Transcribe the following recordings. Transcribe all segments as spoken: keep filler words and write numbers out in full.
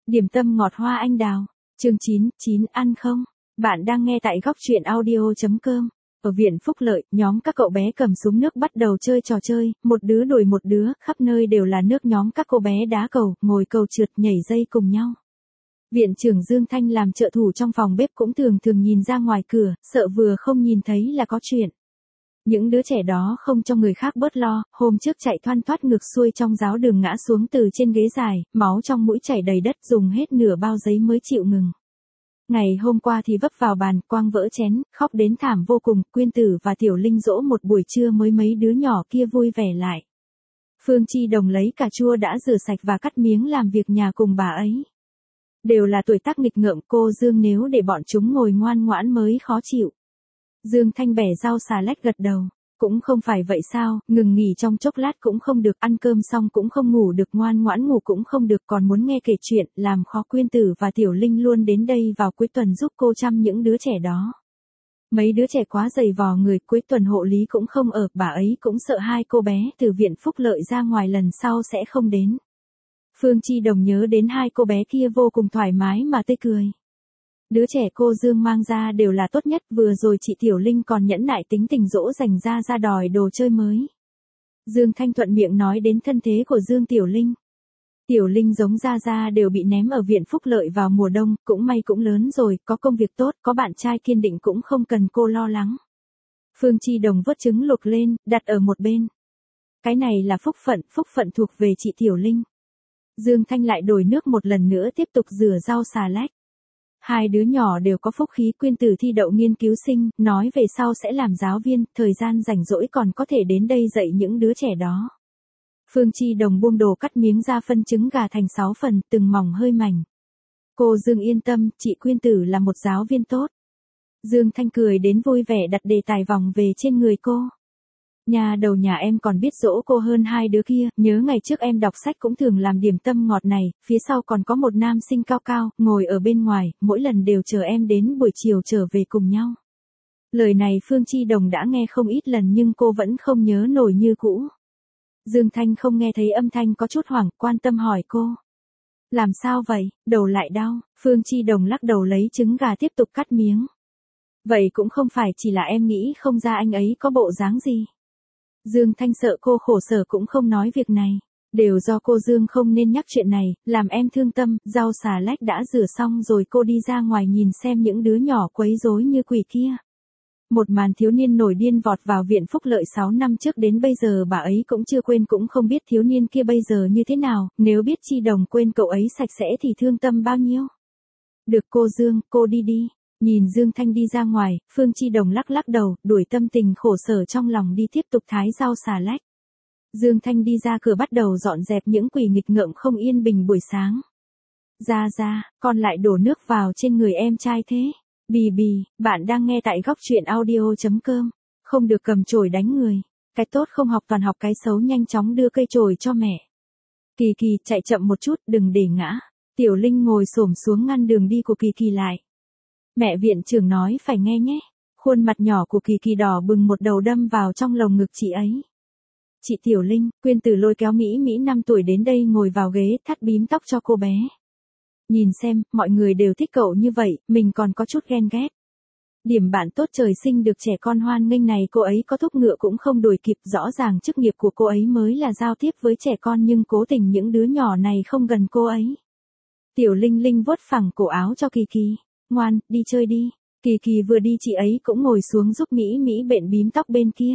Điểm tâm ngọt hoa anh đào. Chương chín, chín ăn không? Bạn đang nghe tại góc truyện audio chấm com. Ở viện Phúc Lợi, nhóm các cậu bé cầm súng nước bắt đầu chơi trò chơi, một đứa đuổi một đứa, khắp nơi đều là nước, nhóm các cô bé đá cầu, ngồi cầu trượt, nhảy dây cùng nhau. Viện trưởng Dương Thanh làm trợ thủ trong phòng bếp cũng thường thường nhìn ra ngoài cửa, sợ vừa không nhìn thấy là có chuyện. Những đứa trẻ đó không cho người khác bớt lo, hôm trước chạy thoăn thoắt ngược xuôi trong giáo đường ngã xuống từ trên ghế dài, máu trong mũi chảy đầy đất, dùng hết nửa bao giấy mới chịu ngừng. Ngày hôm qua thì vấp vào bàn, quang vỡ chén, khóc đến thảm vô cùng, Quyên Tử và Tiểu Linh dỗ một buổi trưa mới mấy đứa nhỏ kia vui vẻ lại. Phương Chi Đồng lấy cà chua đã rửa sạch và cắt miếng làm việc nhà cùng bà ấy. Đều là tuổi tác nghịch ngợm, cô Dương nếu để bọn chúng ngồi ngoan ngoãn mới khó chịu. Dương Thanh bẻ rau xà lách gật đầu. Cũng không phải vậy sao, ngừng nghỉ trong chốc lát cũng không được, ăn cơm xong cũng không ngủ được, ngoan ngoãn ngủ cũng không được, còn muốn nghe kể chuyện, làm khó Quyên Tử và Tiểu Linh luôn đến đây vào cuối tuần giúp cô chăm những đứa trẻ đó. Mấy đứa trẻ quá dày vò người, cuối tuần hộ lý cũng không ở, bà ấy cũng sợ hai cô bé từ viện Phúc Lợi ra ngoài lần sau sẽ không đến. Phương Chi Đồng nhớ đến hai cô bé kia vô cùng thoải mái mà tươi cười. Đứa trẻ cô Dương mang ra đều là tốt nhất, vừa rồi chị Tiểu Linh còn nhẫn nại tính tình dỗ dành ra ra đòi đồ chơi mới. Dương Thanh thuận miệng nói đến thân thế của Dương Tiểu Linh. Tiểu Linh giống Ra Ra đều bị ném ở viện Phúc Lợi vào mùa đông, cũng may cũng lớn rồi, có công việc tốt, có bạn trai kiên định cũng không cần cô lo lắng. Phương Chi Đồng vớt trứng luộc lên, đặt ở một bên. Cái này là phúc phận, phúc phận thuộc về chị Tiểu Linh. Dương Thanh lại đổi nước một lần nữa tiếp tục rửa rau xà lách. Hai đứa nhỏ đều có phúc khí, Quyên Tử thi đậu nghiên cứu sinh, nói về sau sẽ làm giáo viên, thời gian rảnh rỗi còn có thể đến đây dạy những đứa trẻ đó. Phương Chi Đồng buông đồ cắt miếng ra phân trứng gà thành sáu phần, từng mỏng hơi mảnh. Cô Dương yên tâm, chị Quyên Tử là một giáo viên tốt. Dương Thanh cười đến vui vẻ đặt đề tài vòng về trên người cô. Nhà đầu nhà em còn biết dỗ cô hơn hai đứa kia, nhớ ngày trước em đọc sách cũng thường làm điểm tâm ngọt này, phía sau còn có một nam sinh cao cao, ngồi ở bên ngoài, mỗi lần đều chờ em đến buổi chiều trở về cùng nhau. Lời này Phương Chi Đồng đã nghe không ít lần nhưng cô vẫn không nhớ nổi như cũ. Dương Thanh không nghe thấy âm thanh có chút hoảng, quan tâm hỏi cô. Làm sao vậy, đầu lại đau, Phương Chi Đồng lắc đầu lấy trứng gà tiếp tục cắt miếng. Vậy cũng không phải chỉ là em nghĩ không ra anh ấy có bộ dáng gì. Dương Thanh sợ cô khổ sở cũng không nói việc này. Đều do cô Dương không nên nhắc chuyện này, làm em thương tâm. Rau xà lách đã rửa xong rồi cô đi ra ngoài nhìn xem những đứa nhỏ quấy rối như quỷ kia. Một màn thiếu niên nổi điên vọt vào viện Phúc Lợi sáu năm trước đến bây giờ bà ấy cũng chưa quên, cũng không biết thiếu niên kia bây giờ như thế nào, nếu biết Chi Đồng quên cậu ấy sạch sẽ thì thương tâm bao nhiêu. Được cô Dương, cô đi đi. Nhìn Dương Thanh đi ra ngoài, Phương Chi Đồng lắc lắc đầu, đuổi tâm tình khổ sở trong lòng đi tiếp tục thái rau xà lách. Dương Thanh đi ra cửa bắt đầu dọn dẹp những quỷ nghịch ngợm không yên bình buổi sáng. Ra ra, con lại đổ nước vào trên người em trai thế. Bì bì, bạn đang nghe tại góc truyện audio chấm com. Không được cầm chổi đánh người. Cái tốt không học toàn học cái xấu, nhanh chóng đưa cây chổi cho mẹ. Kỳ Kỳ, chạy chậm một chút, đừng để ngã. Tiểu Linh ngồi xổm xuống ngăn đường đi của Kỳ Kỳ lại. Mẹ viện trưởng nói phải nghe nhé. Khuôn mặt nhỏ của Kỳ Kỳ đỏ bừng, một đầu đâm vào trong lồng ngực chị ấy. Chị Tiểu Linh, Quyên Tử lôi kéo Mỹ Mỹ năm tuổi đến đây ngồi vào ghế, thắt bím tóc cho cô bé. Nhìn xem, mọi người đều thích cậu như vậy, mình còn có chút ghen ghét. Điểm bạn tốt trời sinh được trẻ con hoan nghênh này, cô ấy có thúc ngựa cũng không đuổi kịp, rõ ràng chức nghiệp của cô ấy mới là giao tiếp với trẻ con nhưng cố tình những đứa nhỏ này không gần cô ấy. Tiểu Linh Linh vuốt phẳng cổ áo cho Kỳ Kỳ. Ngoan, đi chơi đi. Kỳ Kỳ vừa đi chị ấy cũng ngồi xuống giúp Mỹ Mỹ bện bím tóc bên kia.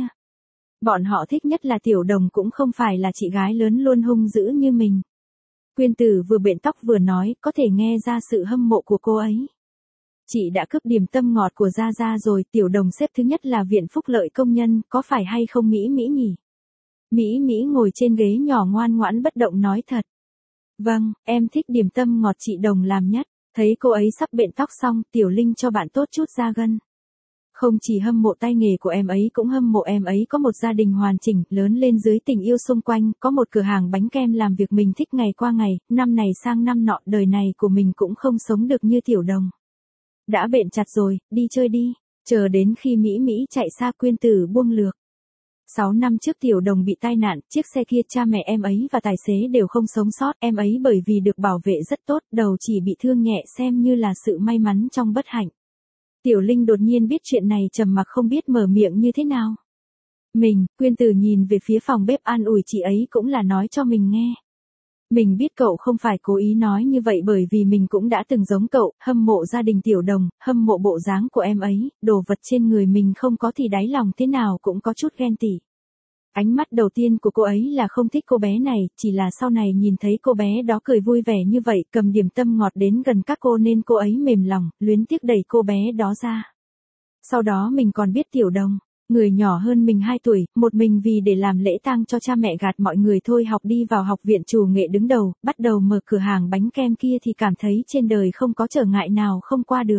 Bọn họ thích nhất là Tiểu Đồng, cũng không phải là chị gái lớn luôn hung dữ như mình. Quyên Tử vừa bện tóc vừa nói, có thể nghe ra sự hâm mộ của cô ấy. Chị đã cướp điểm tâm ngọt của Ra Ra rồi, Tiểu Đồng xếp thứ nhất là viện Phúc Lợi công nhân, có phải hay không Mỹ Mỹ nhỉ? Mỹ Mỹ ngồi trên ghế nhỏ ngoan ngoãn bất động nói thật. Vâng, em thích điểm tâm ngọt chị Đồng làm nhất. Thấy cô ấy sắp bện tóc xong, Tiểu Linh cho bạn tốt chút da gân. Không chỉ hâm mộ tay nghề của em ấy cũng hâm mộ em ấy có một gia đình hoàn chỉnh, lớn lên dưới tình yêu xung quanh, có một cửa hàng bánh kem làm việc mình thích ngày qua ngày, năm này sang năm nọ, đời này của mình cũng không sống được như Tiểu Đồng. Đã bện chặt rồi, đi chơi đi, chờ đến khi Mỹ Mỹ chạy xa Quyên Tử buông lược. sáu năm trước Tiểu Đồng bị tai nạn, chiếc xe kia cha mẹ em ấy và tài xế đều không sống sót, em ấy bởi vì được bảo vệ rất tốt, đầu chỉ bị thương nhẹ xem như là sự may mắn trong bất hạnh. Tiểu Linh đột nhiên biết chuyện này trầm mặc không biết mở miệng như thế nào. Mình, Quyên Tử nhìn về phía phòng bếp an ủi chị ấy cũng là nói cho mình nghe. Mình biết cậu không phải cố ý nói như vậy bởi vì mình cũng đã từng giống cậu, hâm mộ gia đình Tiểu Đồng, hâm mộ bộ dáng của em ấy, đồ vật trên người mình không có thì đáy lòng thế nào cũng có chút ghen tị. Ánh mắt đầu tiên của cô ấy là không thích cô bé này, chỉ là sau này nhìn thấy cô bé đó cười vui vẻ như vậy, cầm điểm tâm ngọt đến gần các cô nên cô ấy mềm lòng, luyến tiếc đẩy cô bé đó ra. Sau đó mình còn biết Tiểu Đồng, người nhỏ hơn mình hai tuổi, một mình vì để làm lễ tang cho cha mẹ gạt mọi người thôi học đi vào học viện chủ nghệ đứng đầu, bắt đầu mở cửa hàng bánh kem kia thì cảm thấy trên đời không có trở ngại nào không qua được.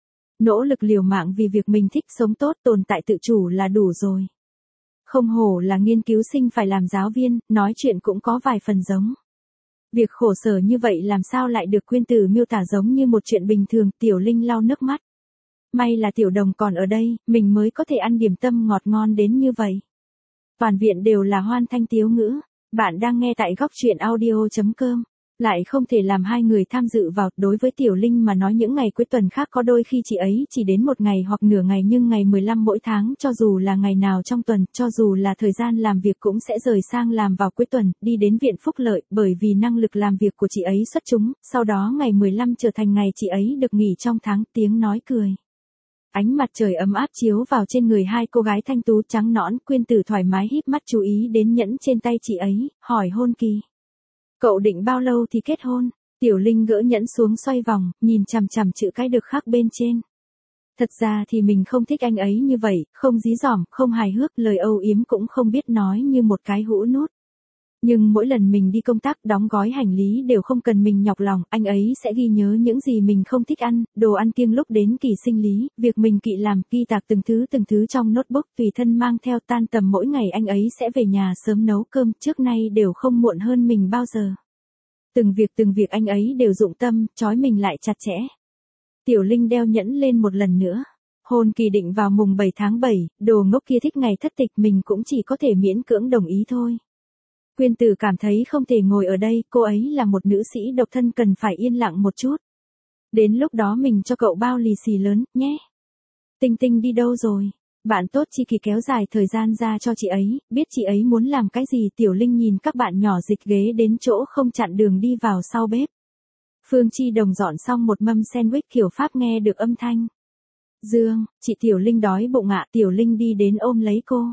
Nỗ lực liều mạng vì việc mình thích sống tốt tồn tại tự chủ là đủ rồi. Không hổ là nghiên cứu sinh phải làm giáo viên, nói chuyện cũng có vài phần giống. Việc khổ sở như vậy làm sao lại được Quyên Tử miêu tả giống như một chuyện bình thường, Tiểu Linh lau nước mắt. May là Tiểu Đồng còn ở đây, mình mới có thể ăn điểm tâm ngọt ngon đến như vậy. Toàn viện đều là hoan thanh tiếu ngữ, bạn đang nghe tại góc truyện audio chấm com. Lại không thể làm hai người tham dự vào, đối với Tiểu Linh mà nói những ngày cuối tuần khác có đôi khi chị ấy chỉ đến một ngày hoặc nửa ngày nhưng ngày mười lăm mỗi tháng cho dù là ngày nào trong tuần, cho dù là thời gian làm việc cũng sẽ rời sang làm vào cuối tuần, đi đến viện phúc lợi, bởi vì năng lực làm việc của chị ấy xuất chúng, sau đó ngày mười lăm trở thành ngày chị ấy được nghỉ trong tháng, tiếng nói cười. Ánh mặt trời ấm áp chiếu vào trên người hai cô gái thanh tú trắng nõn, Quyên Tử thoải mái híp mắt chú ý đến nhẫn trên tay chị ấy, hỏi hôn kỳ. Cậu định bao lâu thì kết hôn? Tiểu Linh gỡ nhẫn xuống xoay vòng, nhìn chằm chằm chữ cái được khắc bên trên. Thật ra thì mình không thích anh ấy như vậy, không dí dỏm, không hài hước, lời âu yếm cũng không biết nói như một cái hũ nút. Nhưng mỗi lần mình đi công tác đóng gói hành lý đều không cần mình nhọc lòng, anh ấy sẽ ghi nhớ những gì mình không thích ăn, đồ ăn kiêng lúc đến kỳ sinh lý, việc mình kỵ làm, ghi tạc từng thứ từng thứ trong notebook tùy thân mang theo, tan tầm mỗi ngày anh ấy sẽ về nhà sớm nấu cơm, trước nay đều không muộn hơn mình bao giờ. Từng việc từng việc anh ấy đều dụng tâm, trói mình lại chặt chẽ. Tiểu Linh đeo nhẫn lên một lần nữa. Hôn kỳ định vào mùng bảy tháng bảy, đồ ngốc kia thích ngày thất tịch mình cũng chỉ có thể miễn cưỡng đồng ý thôi. Quyên Tử cảm thấy không thể ngồi ở đây, cô ấy là một nữ sĩ độc thân cần phải yên lặng một chút. Đến lúc đó mình cho cậu bao lì xì lớn, nhé. Tinh Tinh đi đâu rồi? Bạn tốt Chi Kỳ kéo dài thời gian ra cho chị ấy, biết chị ấy muốn làm cái gì. Tiểu Linh nhìn các bạn nhỏ dịch ghế đến chỗ không chặn đường đi vào sau bếp. Phương Chi Đồng dọn xong một mâm sandwich kiểu Pháp nghe được âm thanh. Dương, chị Tiểu Linh đói bụng ạ. Tiểu Linh đi đến ôm lấy cô.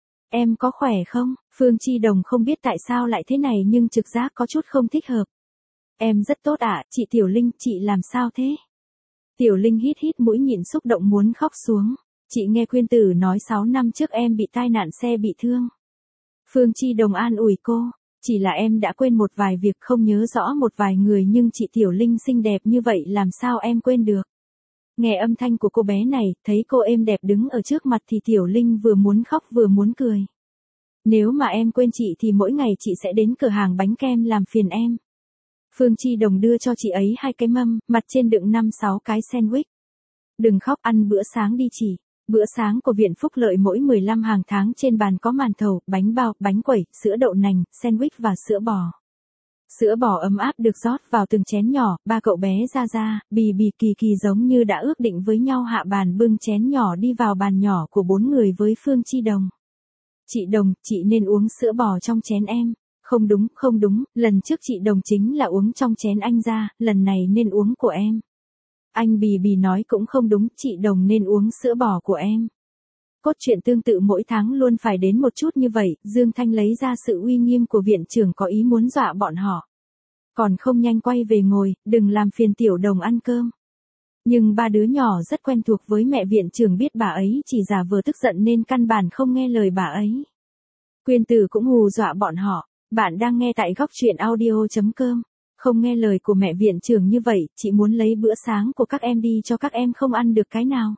Em có khỏe không? Phương Chi Đồng không biết tại sao lại thế này nhưng trực giác có chút không thích hợp. Em rất tốt ạ, chị Tiểu Linh, chị làm sao thế? Tiểu Linh hít hít mũi nhịn xúc động muốn khóc xuống. Chị nghe Quyên Tử nói sáu năm trước em bị tai nạn xe bị thương. Phương Chi Đồng an ủi cô, chỉ là em đã quên một vài việc không nhớ rõ một vài người nhưng chị Tiểu Linh xinh đẹp như vậy làm sao em quên được. Nghe âm thanh của cô bé này, thấy cô êm đẹp đứng ở trước mặt thì Tiểu Linh vừa muốn khóc vừa muốn cười. Nếu mà em quên chị thì mỗi ngày chị sẽ đến cửa hàng bánh kem làm phiền em. Phương Chi Đồng đưa cho chị ấy hai cái mâm, mặt trên đựng năm sáu cái sandwich. Đừng khóc, ăn bữa sáng đi chị. Bữa sáng của Viện Phúc Lợi mỗi mười lăm hàng tháng trên bàn có màn thầu, bánh bao, bánh quẩy, sữa đậu nành, sandwich và sữa bò. Sữa bò ấm áp được rót vào từng chén nhỏ, ba cậu bé Ra Ra, Bì Bì, Kỳ Kỳ giống như đã ước định với nhau hạ bàn bưng chén nhỏ đi vào bàn nhỏ của bốn người với Phương Chi Đồng. Chị Đồng, chị nên uống sữa bò trong chén em. Không đúng, không đúng, lần trước chị Đồng chính là uống trong chén anh Ra, lần này nên uống của em. Anh Bì Bì nói cũng không đúng, chị Đồng nên uống sữa bò của em. Cốt truyện tương tự mỗi tháng luôn phải đến một chút như vậy, Dương Thanh lấy ra sự uy nghiêm của viện trưởng có ý muốn dọa bọn họ. Còn không nhanh quay về ngồi, đừng làm phiền Tiểu Đồng ăn cơm. Nhưng ba đứa nhỏ rất quen thuộc với mẹ viện trưởng biết bà ấy chỉ giả vờ tức giận nên căn bản không nghe lời bà ấy. Quyên Tử cũng hù dọa bọn họ, bạn đang nghe tại góc truyện audio chấm com. Không nghe lời của mẹ viện trưởng như vậy, chị muốn lấy bữa sáng của các em đi cho các em không ăn được cái nào.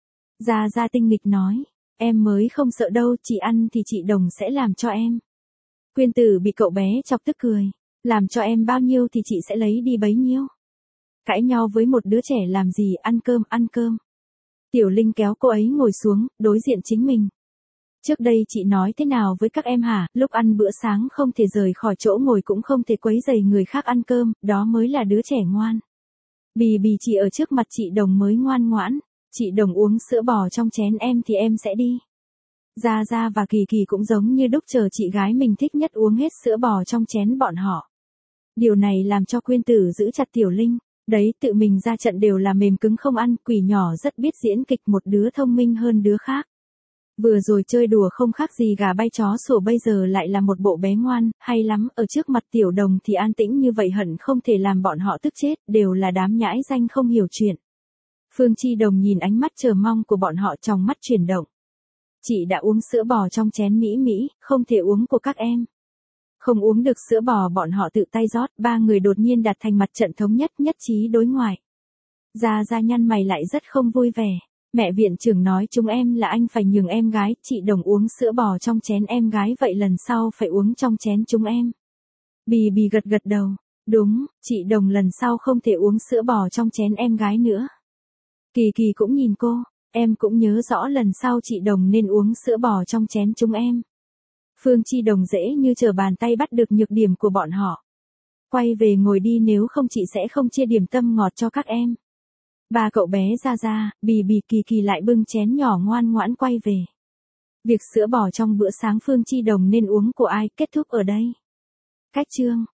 Ra Ra tinh nghịch nói, em mới không sợ đâu, chị ăn thì chị Đồng sẽ làm cho em. Quyên Tử bị cậu bé chọc tức cười, làm cho em bao nhiêu thì chị sẽ lấy đi bấy nhiêu. Cãi nhau với một đứa trẻ làm gì, ăn cơm, ăn cơm. Tiểu Linh kéo cô ấy ngồi xuống, đối diện chính mình. Trước đây chị nói thế nào với các em hả, lúc ăn bữa sáng không thể rời khỏi chỗ ngồi cũng không thể quấy rầy người khác ăn cơm, đó mới là đứa trẻ ngoan. Bì bì chỉ ở trước mặt chị Đồng mới ngoan ngoãn, chị Đồng uống sữa bò trong chén em thì em sẽ đi. Gia Gia và Kỳ Kỳ cũng giống như đúc chờ chị gái mình thích nhất uống hết sữa bò trong chén bọn họ. Điều này làm cho Quyên Tử giữ chặt Tiểu Linh, đấy tự mình ra trận đều là mềm cứng không ăn, quỷ nhỏ rất biết diễn kịch, một đứa thông minh hơn đứa khác. Vừa rồi chơi đùa không khác gì gà bay chó sủa, bây giờ lại là một bộ bé ngoan, hay lắm, ở trước mặt Tiểu Đồng thì an tĩnh như vậy hận không thể làm bọn họ tức chết, đều là đám nhãi danh không hiểu chuyện. Phương Chi Đồng nhìn ánh mắt chờ mong của bọn họ, trong mắt chuyển động. Chị đã uống sữa bò trong chén Mỹ Mỹ, không thể uống của các em. Không uống được sữa bò bọn họ tự tay rót, ba người đột nhiên đạt thành mặt trận thống nhất, nhất trí đối ngoại. Gia Gia nhăn mày lại rất không vui vẻ. Mẹ viện trưởng nói chúng em là anh phải nhường em gái, chị Đồng uống sữa bò trong chén em gái, vậy lần sau phải uống trong chén chúng em. Bì bì gật gật đầu, đúng, chị Đồng lần sau không thể uống sữa bò trong chén em gái nữa. Kỳ Kỳ cũng nhìn cô, em cũng nhớ rõ lần sau chị Đồng nên uống sữa bò trong chén chúng em. Phương Chi Đồng dễ như trở bàn tay bắt được nhược điểm của bọn họ. Quay về ngồi đi, nếu không chị sẽ không chia điểm tâm ngọt cho các em. Ba cậu bé Gia Gia, Bì Bì, Kỳ Kỳ lại bưng chén nhỏ ngoan ngoãn quay về. Việc sữa bò trong bữa sáng Phương Chi Đồng nên uống của ai kết thúc ở đây. Cách chương